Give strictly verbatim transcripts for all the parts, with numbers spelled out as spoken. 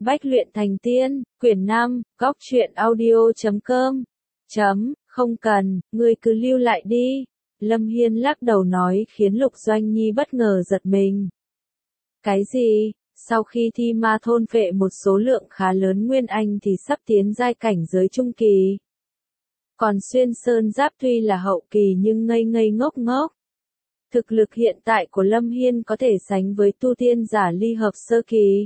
Bách luyện thành tiên, quyển năm, góc truyện audio chấm com. Chấm, không cần, ngươi cứ lưu lại đi. Lâm Hiên lắc đầu nói khiến Lục Doanh Nhi bất ngờ giật mình. Cái gì? Sau khi thi ma thôn phệ một số lượng khá lớn nguyên anh thì sắp tiến giai cảnh giới trung kỳ. Còn xuyên sơn giáp tuy là hậu kỳ nhưng ngây ngây ngốc ngốc. Thực lực hiện tại của Lâm Hiên có thể sánh với tu tiên giả ly hợp sơ kỳ.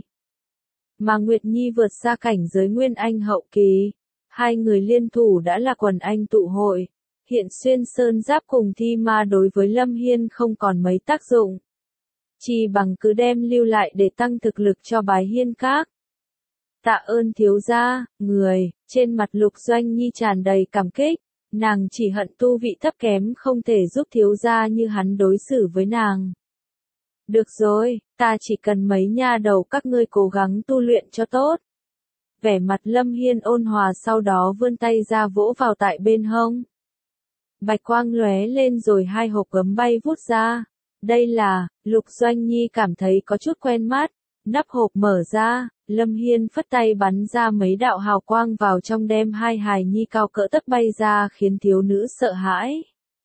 Mà Nguyệt Nhi vượt xa cảnh giới nguyên anh hậu kỳ. Hai người liên thủ đã là quần anh tụ hội. Hiện xuyên sơn giáp cùng thi ma đối với Lâm Hiên không còn mấy tác dụng. Chỉ bằng cứ đem lưu lại để tăng thực lực cho Bái Hiên Các. Tạ ơn thiếu gia, người, trên mặt Lục Doanh Nhi tràn đầy cảm kích. Nàng chỉ hận tu vị thấp kém không thể giúp thiếu gia như hắn đối xử với nàng. Được rồi, ta chỉ cần mấy nha đầu các ngươi cố gắng tu luyện cho tốt. Vẻ mặt Lâm Hiên ôn hòa sau đó vươn tay ra vỗ vào tại bên hông. Bạch quang lóe lên rồi hai hộp gấm bay vút ra. Đây là, Lục Doanh Nhi cảm thấy có chút quen mắt. Nắp hộp mở ra, Lâm Hiên phất tay bắn ra mấy đạo hào quang vào trong đem hai hài nhi cao cỡ tấc bay ra khiến thiếu nữ sợ hãi.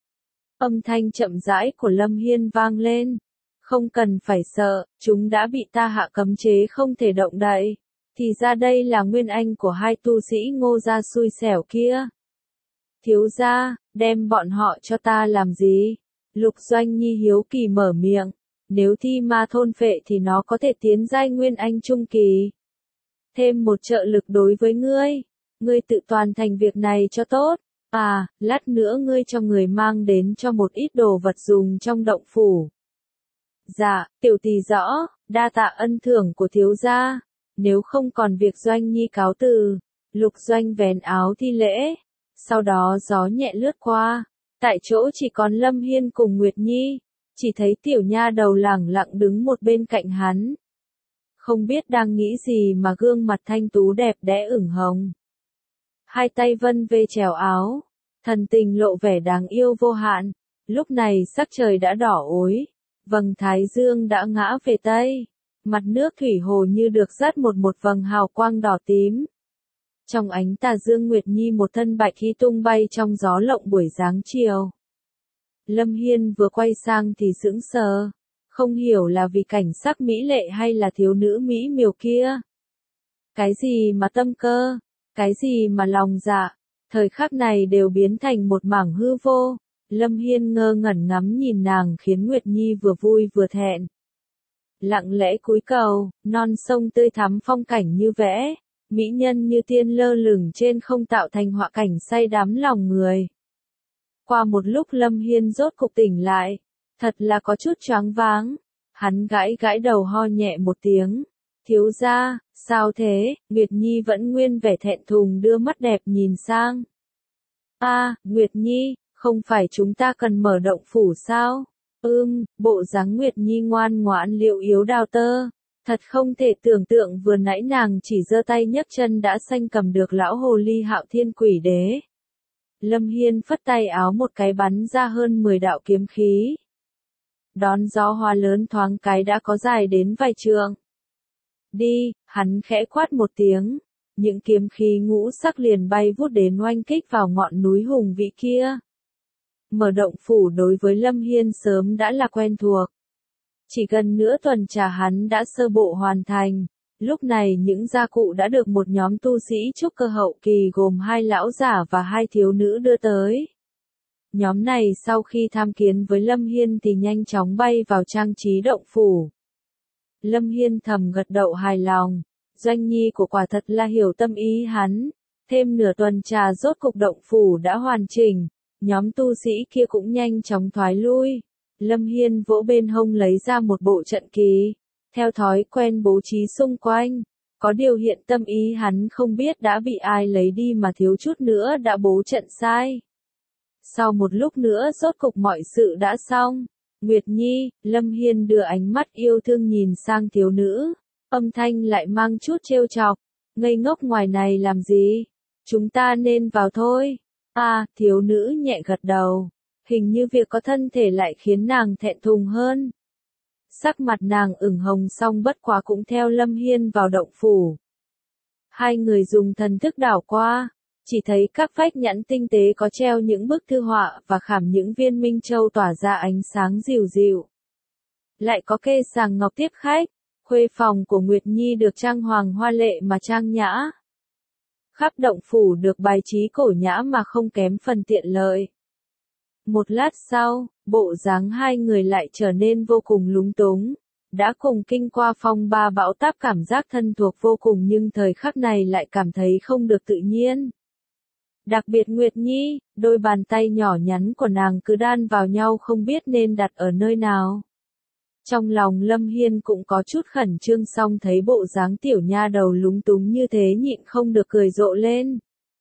Âm thanh chậm rãi của Lâm Hiên vang lên. Không cần phải sợ, chúng đã bị ta hạ cấm chế không thể động đậy. Thì ra đây là nguyên anh của hai tu sĩ Ngô gia xui xẻo kia. Thiếu gia, đem bọn họ cho ta làm gì? Lục Doanh Nhi hiếu kỳ mở miệng. Nếu thi ma thôn phệ thì nó có thể tiến giai nguyên anh trung kỳ. Thêm một trợ lực đối với ngươi. Ngươi tự toàn thành việc này cho tốt. À, lát nữa ngươi cho người mang đến cho một ít đồ vật dùng trong động phủ. Dạ, tiểu tỷ rõ, đa tạ ân thưởng của thiếu gia. Nếu không còn việc Doanh Nhi cáo từ. Lục Doanh vén áo thi lễ. Sau đó gió nhẹ lướt qua. Tại chỗ chỉ còn Lâm Hiên cùng Nguyệt Nhi. Chỉ thấy tiểu nha đầu lẳng lặng đứng một bên cạnh hắn. Không biết đang nghĩ gì mà gương mặt thanh tú đẹp đẽ ửng hồng. Hai tay vân về trèo áo. Thần tình lộ vẻ đáng yêu vô hạn. Lúc này sắc trời đã đỏ ối. Vầng thái dương đã ngã về tây. Mặt nước thủy hồ như được dắt một một vầng hào quang đỏ tím. Trong ánh tà dương Nguyệt Nhi một thân bạch y tung bay trong gió lộng buổi sáng chiều. Lâm Hiên vừa quay sang thì sững sờ. Không hiểu là vì cảnh sắc mỹ lệ hay là thiếu nữ mỹ miều kia. Cái gì mà tâm cơ, cái gì mà lòng dạ, thời khắc này đều biến thành một mảng hư vô. Lâm Hiên ngơ ngẩn ngắm nhìn nàng khiến Nguyệt Nhi vừa vui vừa thẹn. Lặng lẽ cúi cầu, non sông tươi thắm phong cảnh như vẽ, mỹ nhân như tiên lơ lửng trên không tạo thành họa cảnh say đắm lòng người. Qua một lúc Lâm Hiên rốt cục tỉnh lại, thật là có chút choáng váng. Hắn gãi gãi đầu ho nhẹ một tiếng. Thiếu gia, sao thế? Nguyệt Nhi vẫn nguyên vẻ thẹn thùng đưa mắt đẹp nhìn sang. A, à, Nguyệt Nhi, không phải chúng ta cần mở động phủ sao? Ưm, bộ dáng Nguyệt Nhi ngoan ngoãn liệu yếu đào tơ. Thật không thể tưởng tượng vừa nãy nàng chỉ giơ tay nhấc chân đã sanh cầm được lão hồ ly Hạo Thiên Quỷ Đế. Lâm Hiên phất tay áo một cái bắn ra hơn mười đạo kiếm khí. Đón gió hoa lớn thoáng cái đã có dài đến vài trượng. Đi, hắn khẽ quát một tiếng. Những kiếm khí ngũ sắc liền bay vút đến oanh kích vào ngọn núi hùng vĩ kia. Mở động phủ đối với Lâm Hiên sớm đã là quen thuộc. Chỉ gần nửa tuần trà hắn đã sơ bộ hoàn thành. Lúc này những gia cụ đã được một nhóm tu sĩ trúc cơ hậu kỳ gồm hai lão giả và hai thiếu nữ đưa tới. Nhóm này sau khi tham kiến với Lâm Hiên thì nhanh chóng bay vào trang trí động phủ. Lâm Hiên thầm gật đầu hài lòng. Doanh Nhi của quả thật là hiểu tâm ý hắn. Thêm nửa tuần trà rốt cục động phủ đã hoàn chỉnh. Nhóm tu sĩ kia cũng nhanh chóng thoái lui. Lâm Hiên vỗ bên hông lấy ra một bộ trận kỳ. Theo thói quen bố trí xung quanh. Có điều hiện tâm ý hắn không biết đã bị ai lấy đi mà thiếu chút nữa đã bố trận sai. Sau một lúc nữa rốt cục mọi sự đã xong. Nguyệt Nhi, Lâm Hiên đưa ánh mắt yêu thương nhìn sang thiếu nữ. Âm thanh lại mang chút trêu chọc. Ngây ngốc ngoài này làm gì? Chúng ta nên vào thôi. À, thiếu nữ nhẹ gật đầu. Hình như việc có thân thể lại khiến nàng thẹn thùng hơn. Sắc mặt nàng ửng hồng xong bất quá cũng theo Lâm Hiên vào động phủ. Hai người dùng thần thức đảo qua, chỉ thấy các vách nhẫn tinh tế có treo những bức thư họa và khảm những viên minh châu tỏa ra ánh sáng dịu dịu. Lại có kê sàng ngọc tiếp khách, khuê phòng của Nguyệt Nhi được trang hoàng hoa lệ mà trang nhã. Khắp động phủ được bài trí cổ nhã mà không kém phần tiện lợi. Một lát sau, bộ dáng hai người lại trở nên vô cùng lúng túng. Đã cùng kinh qua phong ba bão táp cảm giác thân thuộc vô cùng nhưng thời khắc này lại cảm thấy không được tự nhiên. Đặc biệt Nguyệt Nhi, đôi bàn tay nhỏ nhắn của nàng cứ đan vào nhau không biết nên đặt ở nơi nào. Trong lòng Lâm Hiên cũng có chút khẩn trương song thấy bộ dáng tiểu nha đầu lúng túng như thế nhịn không được cười rộ lên.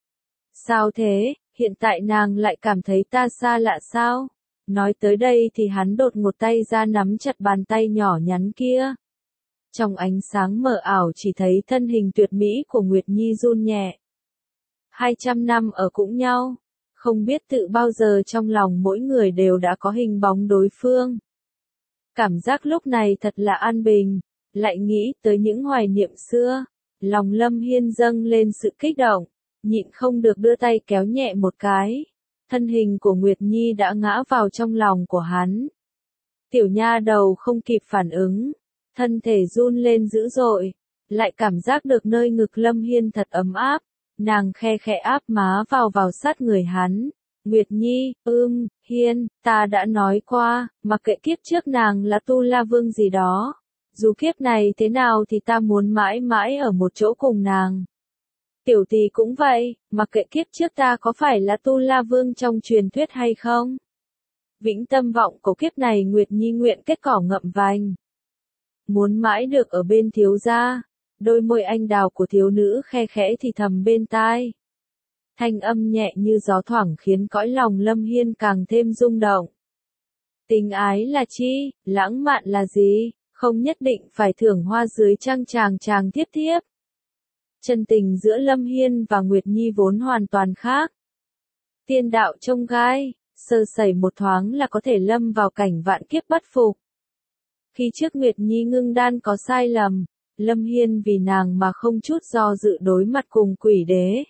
Sao thế, hiện tại nàng lại cảm thấy ta xa lạ sao? Nói tới đây thì hắn đột một tay ra nắm chặt bàn tay nhỏ nhắn kia. Trong ánh sáng mờ ảo chỉ thấy thân hình tuyệt mỹ của Nguyệt Nhi run nhẹ. Hai trăm năm ở cũng nhau, không biết tự bao giờ trong lòng mỗi người đều đã có hình bóng đối phương. Cảm giác lúc này thật là an bình, lại nghĩ tới những hoài niệm xưa, lòng Lâm Hiên dâng lên sự kích động, nhịn không được đưa tay kéo nhẹ một cái. Thân hình của Nguyệt Nhi đã ngã vào trong lòng của hắn. Tiểu nha đầu không kịp phản ứng, thân thể run lên dữ dội, lại cảm giác được nơi ngực Lâm Hiên thật ấm áp, nàng khe khẽ áp má vào vào sát người hắn. Nguyệt Nhi, ưm, Hiên, ta đã nói qua, mặc kệ kiếp trước nàng là Tu La Vương gì đó, dù kiếp này thế nào thì ta muốn mãi mãi ở một chỗ cùng nàng. Tiểu tỷ cũng vậy, mặc kệ kiếp trước ta có phải là Tu La Vương trong truyền thuyết hay không. Vĩnh tâm vọng của kiếp này Nguyệt Nhi nguyện kết cỏ ngậm vành. Muốn mãi được ở bên thiếu gia, đôi môi anh đào của thiếu nữ khe khẽ thì thầm bên tai. Thanh âm nhẹ như gió thoảng khiến cõi lòng Lâm Hiên càng thêm rung động. Tình ái là chi, lãng mạn là gì, không nhất định phải thưởng hoa dưới trăng chàng chàng tiếp tiếp. Chân tình giữa Lâm Hiên và Nguyệt Nhi vốn hoàn toàn khác. Tiên đạo trông gai, sơ sẩy một thoáng là có thể lâm vào cảnh vạn kiếp bất phục. Khi trước Nguyệt Nhi ngưng đan có sai lầm, Lâm Hiên vì nàng mà không chút do dự đối mặt cùng quỷ đế.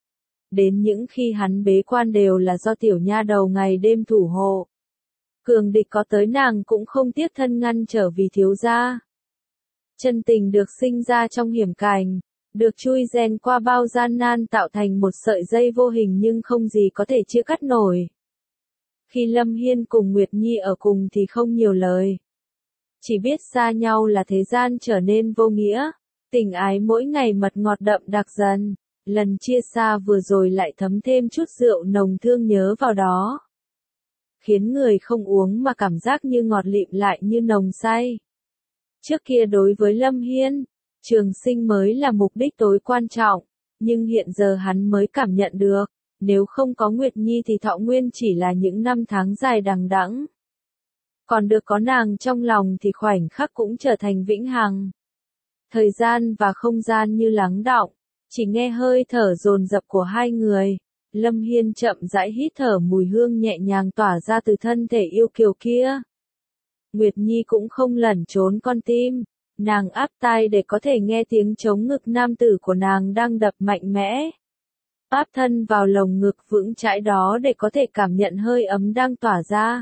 Đến những khi hắn bế quan đều là do tiểu nha đầu ngày đêm thủ hộ. Cường địch có tới nàng cũng không tiếc thân ngăn trở vì thiếu gia. Chân tình được sinh ra trong hiểm cảnh, được chui rèn qua bao gian nan tạo thành một sợi dây vô hình nhưng không gì có thể chia cắt nổi. Khi Lâm Hiên cùng Nguyệt Nhi ở cùng thì không nhiều lời. Chỉ biết xa nhau là thế gian trở nên vô nghĩa, tình ái mỗi ngày mật ngọt đậm đặc dần, lần chia xa vừa rồi lại thấm thêm chút rượu nồng thương nhớ vào đó. Khiến người không uống mà cảm giác như ngọt lịm lại như nồng say. Trước kia đối với Lâm Hiên, trường sinh mới là mục đích tối quan trọng, nhưng hiện giờ hắn mới cảm nhận được, nếu không có Nguyệt Nhi thì thọ nguyên chỉ là những năm tháng dài đằng đẵng. Còn được có nàng trong lòng thì khoảnh khắc cũng trở thành vĩnh hằng. Thời gian và không gian như lắng đọng, chỉ nghe hơi thở dồn dập của hai người. Lâm Hiên chậm rãi hít thở mùi hương nhẹ nhàng tỏa ra từ thân thể yêu kiều kia. Nguyệt Nhi cũng không lẩn trốn con tim, nàng áp tai để có thể nghe tiếng trống ngực nam tử của nàng đang đập mạnh mẽ. Áp thân vào lồng ngực vững chãi đó để có thể cảm nhận hơi ấm đang tỏa ra.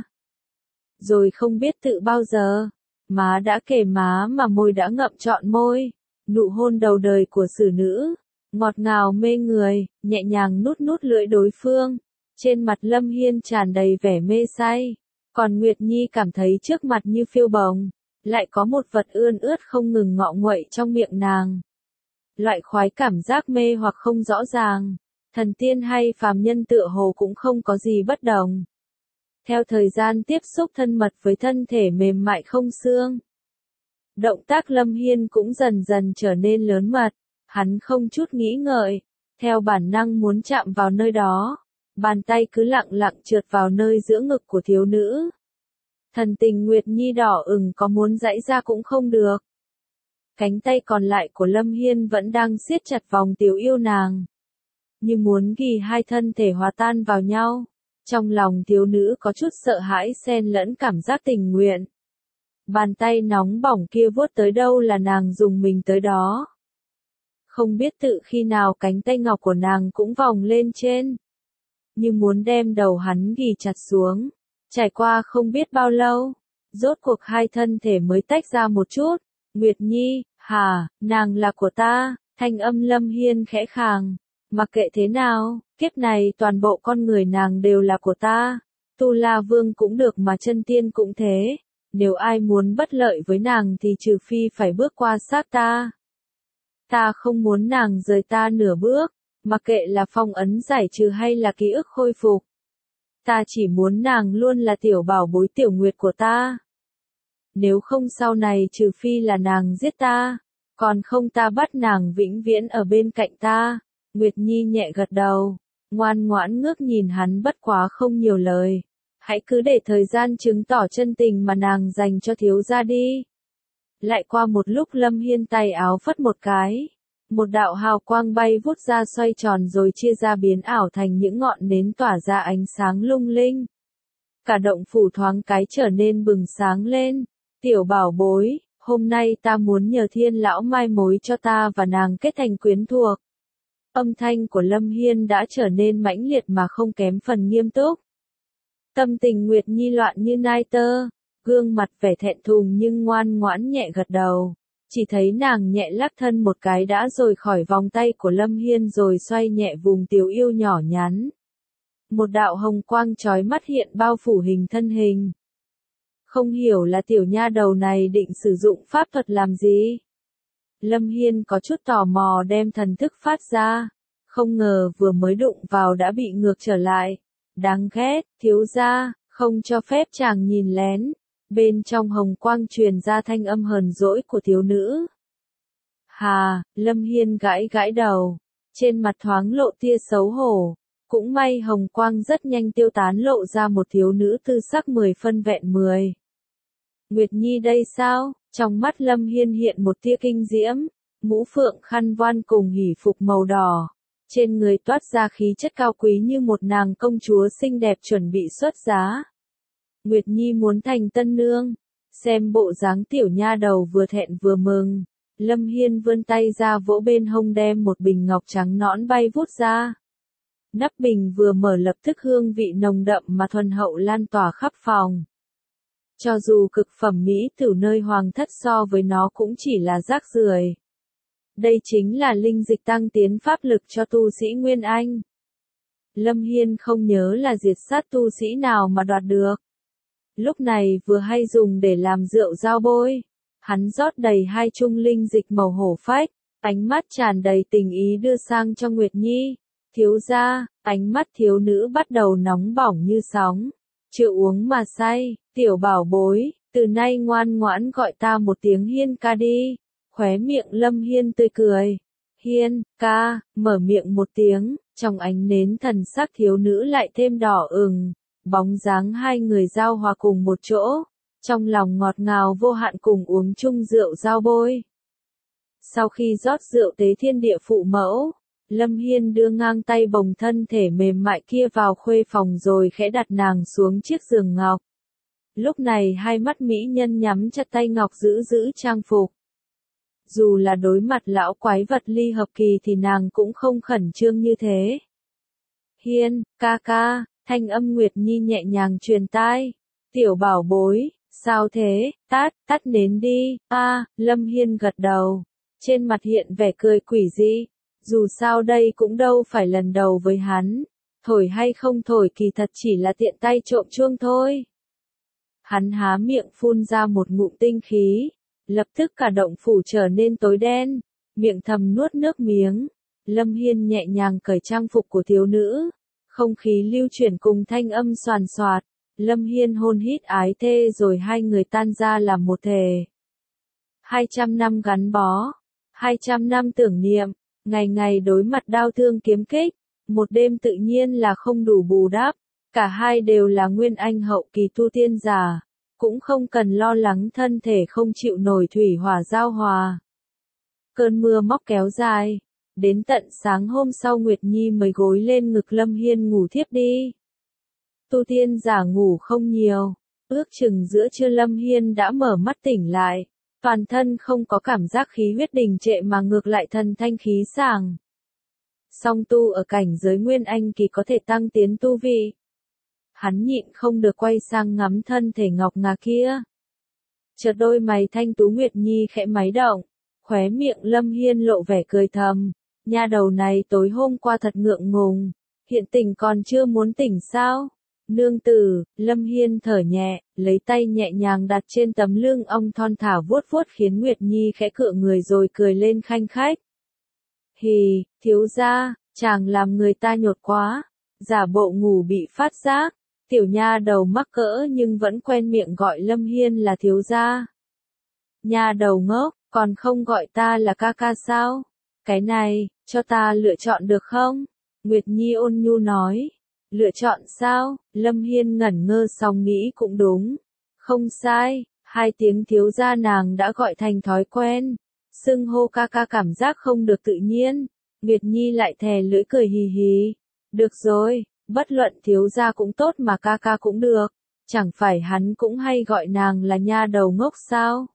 Rồi không biết tự bao giờ, má đã kề má mà môi đã ngậm trọn môi, nụ hôn đầu đời của xử nữ, ngọt ngào mê người, nhẹ nhàng nút nút lưỡi đối phương. Trên mặt Lâm Hiên tràn đầy vẻ mê say, còn Nguyệt Nhi cảm thấy trước mặt như phiêu bồng, lại có một vật ươn ướt không ngừng ngọ nguậy trong miệng nàng. Loại khoái cảm giác mê hoặc không rõ ràng, thần tiên hay phàm nhân tựa hồ cũng không có gì bất đồng. Theo thời gian tiếp xúc thân mật với thân thể mềm mại không xương, động tác Lâm Hiên cũng dần dần trở nên lớn mật, hắn không chút nghĩ ngợi, theo bản năng muốn chạm vào nơi đó, bàn tay cứ lặng lặng trượt vào nơi giữa ngực của thiếu nữ. Thần tình Nguyệt Nhi đỏ ửng có muốn giãy ra cũng không được. Cánh tay còn lại của Lâm Hiên vẫn đang siết chặt vòng tiểu yêu nàng, như muốn ghi hai thân thể hòa tan vào nhau. Trong lòng thiếu nữ có chút sợ hãi xen lẫn cảm giác tình nguyện. Bàn tay nóng bỏng kia vuốt tới đâu là nàng dùng mình tới đó. Không biết tự khi nào cánh tay ngọc của nàng cũng vòng lên trên, như muốn đem đầu hắn ghì chặt xuống. Trải qua không biết bao lâu, rốt cuộc hai thân thể mới tách ra một chút. Nguyệt Nhi, hả, nàng là của ta, thanh âm Lâm Hiên khẽ khàng. Mặc kệ thế nào, kiếp này toàn bộ con người nàng đều là của ta. Tu La Vương cũng được mà chân tiên cũng thế. Nếu ai muốn bất lợi với nàng thì trừ phi phải bước qua xác ta. Ta không muốn nàng rời ta nửa bước, mặc kệ là phong ấn giải trừ hay là ký ức khôi phục. Ta chỉ muốn nàng luôn là tiểu bảo bối tiểu nguyệt của ta. Nếu không sau này trừ phi là nàng giết ta, còn không ta bắt nàng vĩnh viễn ở bên cạnh ta. Nguyệt Nhi nhẹ gật đầu, ngoan ngoãn ngước nhìn hắn bất quá không nhiều lời. Hãy cứ để thời gian chứng tỏ chân tình mà nàng dành cho thiếu gia đi. Lại qua một lúc Lâm Hiên tay áo phất một cái. Một đạo hào quang bay vút ra xoay tròn rồi chia ra biến ảo thành những ngọn nến tỏa ra ánh sáng lung linh. Cả động phủ thoáng cái trở nên bừng sáng lên. Tiểu bảo bối, hôm nay ta muốn nhờ Thiên lão mai mối cho ta và nàng kết thành quyến thuộc. Âm thanh của Lâm Hiên đã trở nên mãnh liệt mà không kém phần nghiêm túc. Tâm tình Nguyệt Nhi loạn như nai tơ, gương mặt vẻ thẹn thùng nhưng ngoan ngoãn nhẹ gật đầu. Chỉ thấy nàng nhẹ lắc thân một cái đã rồi khỏi vòng tay của Lâm Hiên rồi xoay nhẹ vùng tiểu yêu nhỏ nhắn. Một đạo hồng quang chói mắt hiện bao phủ hình thân hình. Không hiểu là tiểu nha đầu này định sử dụng pháp thuật làm gì. Lâm Hiên có chút tò mò đem thần thức phát ra. Không ngờ vừa mới đụng vào đã bị ngược trở lại. Đáng ghét, thiếu gia, không cho phép chàng nhìn lén. Bên trong hồng quang truyền ra thanh âm hờn dỗi của thiếu nữ. Hà, Lâm Hiên gãi gãi đầu. Trên mặt thoáng lộ tia xấu hổ. Cũng may hồng quang rất nhanh tiêu tán lộ ra một thiếu nữ tư sắc mười phân vẹn mười. Nguyệt Nhi đây sao? Trong mắt Lâm Hiên hiện một tia kinh diễm. Mũ phượng khăn voan cùng hỉ phục màu đỏ. Trên người toát ra khí chất cao quý như một nàng công chúa xinh đẹp chuẩn bị xuất giá. Nguyệt Nhi muốn thành tân nương. Xem bộ dáng tiểu nha đầu vừa thẹn vừa mừng. Lâm Hiên vươn tay ra vỗ bên hông đem một bình ngọc trắng nõn bay vút ra. Nắp bình vừa mở lập tức hương vị nồng đậm mà thuần hậu lan tỏa khắp phòng. Cho dù cực phẩm mỹ tử nơi hoàng thất so với nó cũng chỉ là rác rưởi. Đây chính là linh dịch tăng tiến pháp lực cho tu sĩ Nguyên Anh. Lâm Hiên không nhớ là diệt sát tu sĩ nào mà đoạt được. Lúc này vừa hay dùng để làm rượu giao bôi. Hắn rót đầy hai chung linh dịch màu hổ phách, ánh mắt tràn đầy tình ý đưa sang cho Nguyệt Nhi. Thiếu gia, ánh mắt thiếu nữ bắt đầu nóng bỏng như sóng. Chưa uống mà say, tiểu bảo bối, từ nay ngoan ngoãn gọi ta một tiếng Hiên ca đi. Khóe miệng Lâm Hiên tươi cười. Hiên, ca, mở miệng một tiếng, trong ánh nến thần sắc thiếu nữ lại thêm đỏ ửng. Bóng dáng hai người giao hòa cùng một chỗ. Trong lòng ngọt ngào vô hạn cùng uống chung rượu giao bôi. Sau khi rót rượu tế thiên địa phụ mẫu, Lâm Hiên đưa ngang tay bồng thân thể mềm mại kia vào khuê phòng rồi khẽ đặt nàng xuống chiếc giường ngọc. Lúc này hai mắt mỹ nhân nhắm chặt tay ngọc giữ giữ trang phục. Dù là đối mặt lão quái vật ly hợp kỳ thì nàng cũng không khẩn trương như thế. Hiên, ca ca, thanh âm Nguyệt Nhi nhẹ nhàng truyền tai. Tiểu bảo bối, sao thế, tát, tắt nến đi, a à, Lâm Hiên gật đầu. Trên mặt hiện vẻ cười quỷ dị. Dù sao đây cũng đâu phải lần đầu với hắn. Thổi hay không thổi kỳ thật chỉ là tiện tay trộm chuông thôi. Hắn há miệng phun ra một ngụm tinh khí. Lập tức cả động phủ trở nên tối đen. Miệng thầm nuốt nước miếng. Lâm Hiên nhẹ nhàng cởi trang phục của thiếu nữ. Không khí lưu chuyển cùng thanh âm xoàn xoạt. Lâm Hiên hôn hít ái thê rồi hai người tan ra làm một thể. Hai trăm năm gắn bó. Hai trăm năm tưởng niệm. Ngày ngày đối mặt đau thương kiếm kích. Một đêm tự nhiên là không đủ bù đắp. Cả hai đều là nguyên anh hậu kỳ tu tiên giả. Cũng không cần lo lắng thân thể không chịu nổi thủy hỏa giao hòa. Cơn mưa móc kéo dài. Đến tận sáng hôm sau Nguyệt Nhi mới gối lên ngực Lâm Hiên ngủ thiếp đi. Tu tiên giả ngủ không nhiều. Ước chừng giữa trưa Lâm Hiên đã mở mắt tỉnh lại. toàn thân không có cảm giác khí huyết đình trệ mà ngược lại thần thanh khí sảng. Song tu ở cảnh giới Nguyên Anh kỳ có thể tăng tiến tu vi. Hắn nhịn không được quay sang ngắm thân thể ngọc ngà kia. Chợt đôi mày thanh tú Nguyệt Nhi khẽ máy động, khóe miệng Lâm Hiên lộ vẻ cười thầm, nha đầu này tối hôm qua thật ngượng ngùng, hiện tỉnh còn chưa muốn tỉnh sao? Nương tử, Lâm Hiên thở nhẹ, lấy tay nhẹ nhàng đặt trên tấm lưng ông thon thả vuốt vuốt khiến Nguyệt Nhi khẽ cựa người rồi cười lên khanh khách. Hì, thiếu gia, chàng làm người ta nhột quá, giả bộ ngủ bị phát giác, tiểu nha đầu mắc cỡ nhưng vẫn quen miệng gọi Lâm Hiên là thiếu gia. Nha đầu ngốc, còn không gọi ta là ca ca sao? Cái này, cho ta lựa chọn được không? Nguyệt Nhi ôn nhu nói. Lựa chọn sao? Lâm Hiên ngẩn ngơ xong nghĩ cũng đúng. Không sai, hai tiếng thiếu gia nàng đã gọi thành thói quen. Xưng hô ca ca cảm giác không được tự nhiên. Nguyệt Nhi lại thè lưỡi cười hì hì. Được rồi, bất luận thiếu gia cũng tốt mà ca ca cũng được. Chẳng phải hắn cũng hay gọi nàng là nha đầu ngốc sao?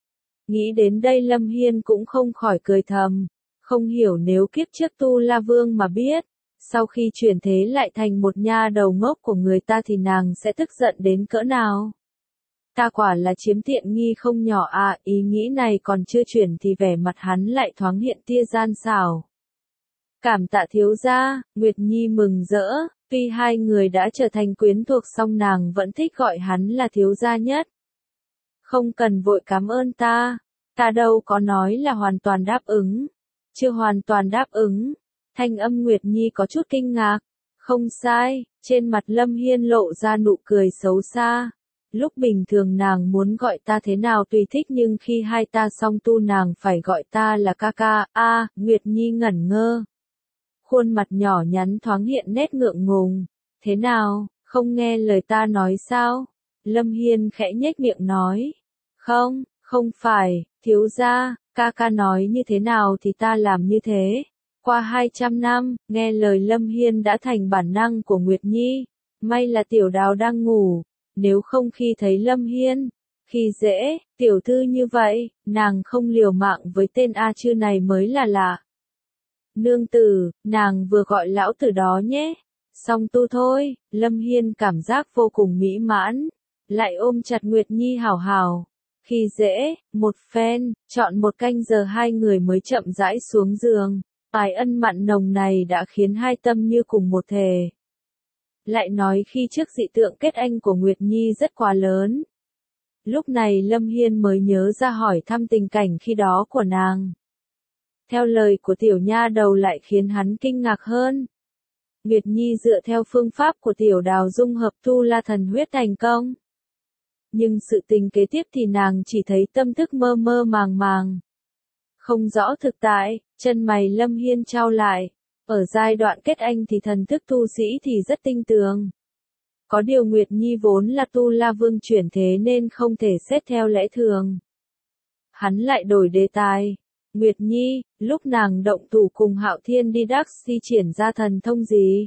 Nghĩ đến đây Lâm Hiên cũng không khỏi cười thầm. Không hiểu nếu kiếp trước Tu La Vương mà biết. Sau khi chuyển thế lại thành một nha đầu ngốc của người ta thì nàng sẽ tức giận đến cỡ nào? Ta quả là chiếm tiện nghi không nhỏ à, ý nghĩ này còn chưa chuyển thì vẻ mặt hắn lại thoáng hiện tia gian xảo. Cảm tạ thiếu gia, Nguyệt Nhi mừng rỡ, tuy hai người đã trở thành quyến thuộc song nàng vẫn thích gọi hắn là thiếu gia nhất. Không cần vội cảm ơn ta, ta đâu có nói là hoàn toàn đáp ứng. Chưa hoàn toàn đáp ứng. Thanh âm Nguyệt Nhi có chút kinh ngạc. Không sai, trên mặt Lâm Hiên lộ ra nụ cười xấu xa. Lúc bình thường nàng muốn gọi ta thế nào tùy thích nhưng khi hai ta song tu nàng phải gọi ta là ca ca. A, Nguyệt Nhi ngẩn ngơ. Khuôn mặt nhỏ nhắn thoáng hiện nét ngượng ngùng. Thế nào, không nghe lời ta nói sao? Lâm Hiên khẽ nhếch miệng nói. Không, không phải, thiếu gia, ca ca nói như thế nào thì ta làm như thế. Qua hai trăm năm, nghe lời Lâm Hiên đã thành bản năng của Nguyệt Nhi. May là tiểu đào đang ngủ, nếu không khi thấy Lâm Hiên, khi dễ, tiểu thư như vậy, nàng không liều mạng với tên A Chư này mới là lạ. Nương tử, nàng vừa gọi lão tử đó nhé. Xong tu thôi, Lâm Hiên cảm giác vô cùng mỹ mãn, lại ôm chặt Nguyệt Nhi hào hào. Khi dễ, một phen, chọn một canh giờ hai người mới chậm rãi xuống giường. Tài ân mặn nồng này đã khiến hai tâm như cùng một thể. Lại nói khi trước dị tượng kết anh của Nguyệt Nhi rất quá lớn. Lúc này Lâm Hiên mới nhớ ra hỏi thăm tình cảnh khi đó của nàng. Theo lời của tiểu nha đầu lại khiến hắn kinh ngạc hơn. Nguyệt Nhi dựa theo phương pháp của tiểu đào dung hợp tu la thần huyết thành công. Nhưng sự tình kế tiếp thì nàng chỉ thấy tâm thức mơ mơ màng màng. Không rõ thực tại, chân mày Lâm Hiên trao lại. Ở giai đoạn kết anh thì thần thức tu sĩ thì rất tinh tường. Có điều Nguyệt Nhi vốn là Tu La Vương chuyển thế nên không thể xét theo lẽ thường. Hắn lại đổi đề tài. Nguyệt Nhi, lúc nàng động thủ cùng Hạo Thiên đi đắc thi triển ra thần thông gì?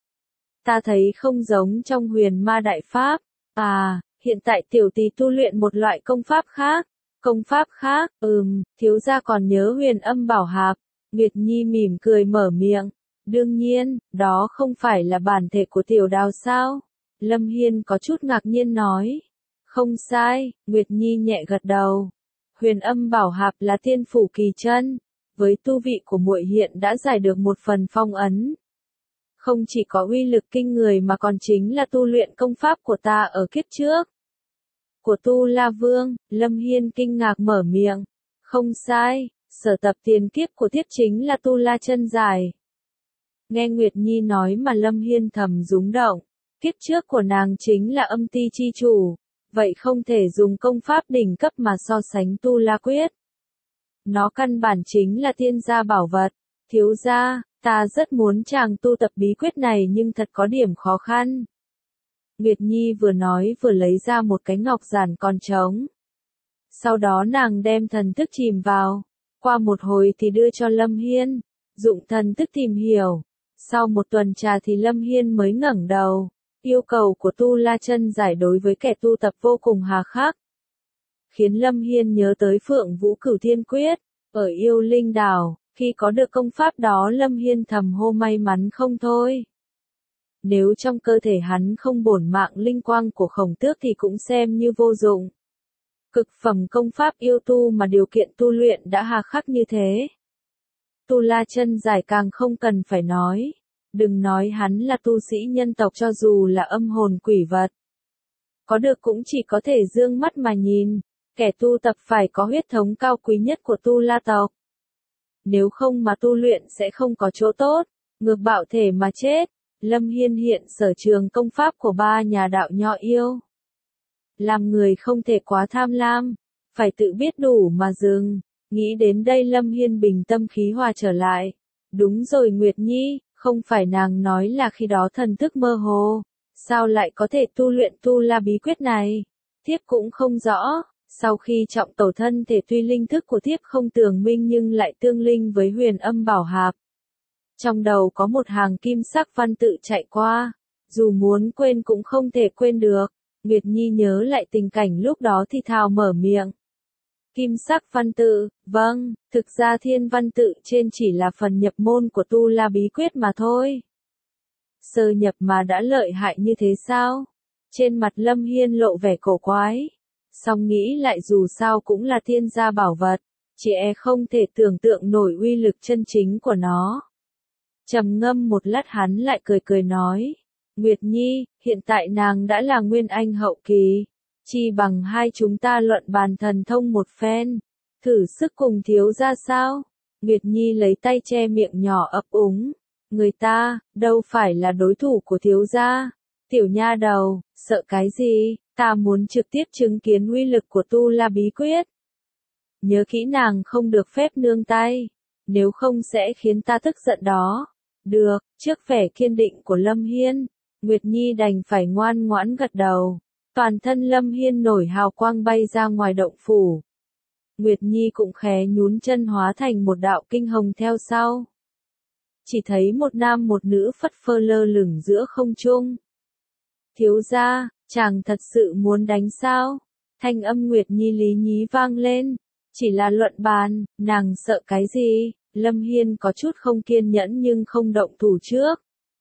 Ta thấy không giống trong Huyền Ma Đại Pháp. À, hiện tại tiểu tỷ tu luyện một loại công pháp khác. Công pháp khác, ừm, thiếu gia còn nhớ Huyền Âm Bảo Hạp. Nguyệt Nhi mỉm cười mở miệng. Đương nhiên, đó không phải là bản thể của tiểu đào sao? Lâm Hiên có chút ngạc nhiên nói. Không sai, Nguyệt Nhi nhẹ gật đầu. Huyền Âm Bảo Hạp là tiên phủ kỳ chân. Với tu vị của muội hiện đã giải được một phần phong ấn. Không chỉ có uy lực kinh người mà còn chính là tu luyện công pháp của ta ở kiếp trước. Của Tu La Vương, Lâm Hiên kinh ngạc mở miệng. Không sai, sở tập tiền kiếp của thiết chính là Tu La chân giải. Nghe Nguyệt Nhi nói mà Lâm Hiên thầm rúng động. Kiếp trước của nàng chính là âm ti chi chủ. Vậy không thể dùng công pháp đỉnh cấp mà so sánh Tu La Quyết. Nó căn bản chính là tiên gia bảo vật. Thiếu gia, ta rất muốn chàng tu tập bí quyết này nhưng thật có điểm khó khăn. Nguyệt Nhi vừa nói vừa lấy ra một cái ngọc giản còn trống. Sau đó nàng đem thần thức chìm vào. Qua một hồi thì đưa cho Lâm Hiên. Dụng thần thức tìm hiểu. Sau một tuần trà thì Lâm Hiên mới ngẩng đầu. Yêu cầu của Tu La chân giải đối với kẻ tu tập vô cùng hà khắc. khiến Lâm Hiên nhớ tới Phượng Vũ Cửu Thiên Quyết, ở Yêu Linh Đảo, khi có được công pháp đó Lâm Hiên thầm hô may mắn không thôi. Nếu trong cơ thể hắn không bổn mạng linh quang của Khổng Tước thì cũng xem như vô dụng. Cực phẩm công pháp yêu tu mà điều kiện tu luyện đã hà khắc như thế. Tu La chân giải càng không cần phải nói. Đừng nói hắn là tu sĩ nhân tộc, cho dù là âm hồn quỷ vật. Có được cũng chỉ có thể dương mắt mà nhìn, kẻ tu tập phải có huyết thống cao quý nhất của Tu La tộc. Nếu không mà tu luyện sẽ không có chỗ tốt, ngược bạo thể mà chết. Lâm Hiên hiện sở trường công pháp của ba nhà đạo nho yêu. Làm người không thể quá tham lam, phải tự biết đủ mà dừng. Nghĩ đến đây Lâm Hiên bình tâm khí hòa trở lại. Đúng rồi Nguyệt Nhi, không phải nàng nói là khi đó thần thức mơ hồ, sao lại có thể tu luyện Tu La bí quyết này? Thiếp cũng không rõ, sau khi trọng tổ thân thể tuy linh thức của thiếp không tường minh nhưng lại tương linh với huyền âm bảo hạp. Trong đầu có một hàng kim sắc văn tự chạy qua, dù muốn quên cũng không thể quên được. Nguyệt Nhi nhớ lại tình cảnh lúc đó thì thào mở miệng. Kim sắc văn tự, vâng, thực ra thiên văn tự trên chỉ là phần nhập môn của Tu La bí quyết mà thôi. Sơ nhập mà đã lợi hại như thế sao? Trên mặt Lâm Hiên lộ vẻ cổ quái. Song nghĩ lại dù sao cũng là thiên gia bảo vật, chỉ e không thể tưởng tượng nổi uy lực chân chính của nó. Trầm ngâm một lát hắn lại cười cười nói. Nguyệt Nhi, hiện tại nàng đã là nguyên anh hậu kỳ. Chi bằng hai chúng ta luận bàn thần thông một phen. Thử sức cùng thiếu gia sao? Nguyệt Nhi lấy tay che miệng nhỏ ấp úng. Người ta, đâu phải là đối thủ của thiếu gia. Tiểu nha đầu, sợ cái gì? Ta muốn trực tiếp chứng kiến uy lực của Tu La bí quyết. Nhớ kỹ nàng không được phép nương tay. Nếu không sẽ khiến ta tức giận đó. Được, trước vẻ kiên định của Lâm Hiên, Nguyệt Nhi đành phải ngoan ngoãn gật đầu. Toàn thân Lâm Hiên nổi hào quang bay ra ngoài động phủ. Nguyệt Nhi cũng khé nhún chân hóa thành một đạo kinh hồng theo sau. Chỉ thấy một nam một nữ phất phơ lơ lửng giữa không trung. Thiếu gia, chàng thật sự muốn đánh sao? Thanh âm Nguyệt Nhi lý nhí vang lên. Chỉ là luận bàn, nàng sợ cái gì? Lâm Hiên có chút không kiên nhẫn nhưng không động thủ trước.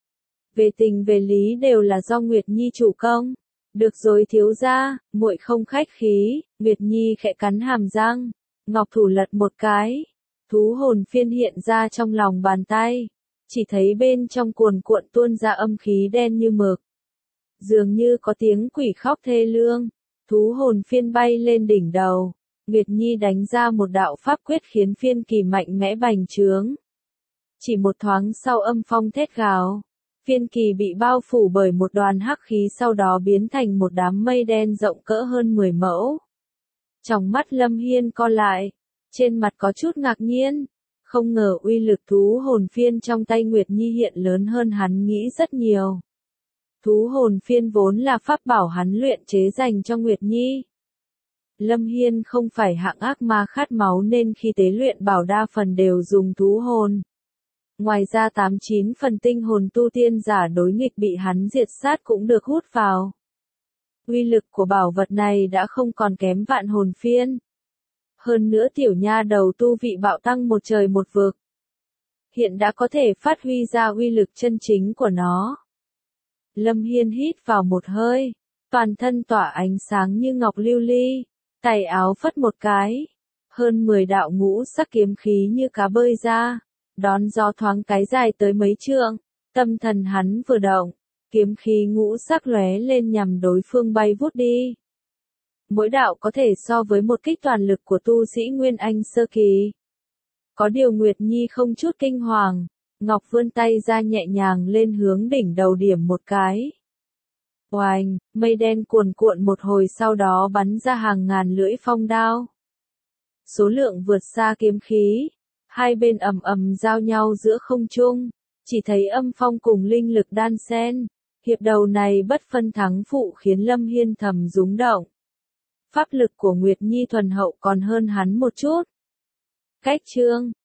Về tình về lý đều là do Nguyệt Nhi chủ công. Được rồi thiếu gia, muội không khách khí. Nguyệt Nhi khẽ cắn hàm răng, ngọc thủ lật một cái, thú hồn phiên hiện ra trong lòng bàn tay. Chỉ thấy bên trong cuồn cuộn tuôn ra âm khí đen như mực. Dường như có tiếng quỷ khóc thê lương. Thú hồn phiên bay lên đỉnh đầu. Nguyệt Nhi đánh ra một đạo pháp quyết khiến phiên kỳ mạnh mẽ bành trướng. Chỉ một thoáng sau âm phong thét gào. Phiên kỳ bị bao phủ bởi một đoàn hắc khí sau đó biến thành một đám mây đen rộng cỡ hơn mười mẫu. Trong mắt Lâm Hiên co lại, trên mặt có chút ngạc nhiên, không ngờ uy lực thú hồn phiên trong tay Nguyệt Nhi hiện lớn hơn hắn nghĩ rất nhiều. Thú hồn phiên vốn là pháp bảo hắn luyện chế dành cho Nguyệt Nhi. Lâm Hiên không phải hạng ác ma khát máu nên khi tế luyện bảo đa phần đều dùng thú hồn. Ngoài ra tám chín phần tinh hồn tu tiên giả đối nghịch bị hắn diệt sát cũng được hút vào. Uy lực của bảo vật này đã không còn kém vạn hồn phiên. Hơn nữa tiểu nha đầu tu vị bạo tăng một trời một vực. Hiện đã có thể phát huy ra uy lực chân chính của nó. Lâm Hiên hít vào một hơi, toàn thân tỏa ánh sáng như ngọc lưu ly, tay áo phất một cái. Hơn mười đạo ngũ sắc kiếm khí như cá bơi ra. Đón gió thoáng cái dài tới mấy trượng, tâm thần hắn vừa động, kiếm khí ngũ sắc lóe lên nhằm đối phương bay vút đi. Mỗi đạo có thể so với một kích toàn lực của tu sĩ Nguyên Anh sơ kỳ. Có điều Nguyệt Nhi không chút kinh hoàng, ngọc vươn tay ra nhẹ nhàng lên hướng đỉnh đầu điểm một cái. Oành, mây đen cuồn cuộn một hồi sau đó bắn ra hàng ngàn lưỡi phong đao. Số lượng vượt xa kiếm khí. Hai bên ầm ầm giao nhau giữa không trung, chỉ thấy âm phong cùng linh lực đan xen. Hiệp đầu này bất phân thắng phụ khiến Lâm Hiên thầm rúng động. Pháp lực của Nguyệt Nhi thuần hậu còn hơn hắn một chút. Cách chương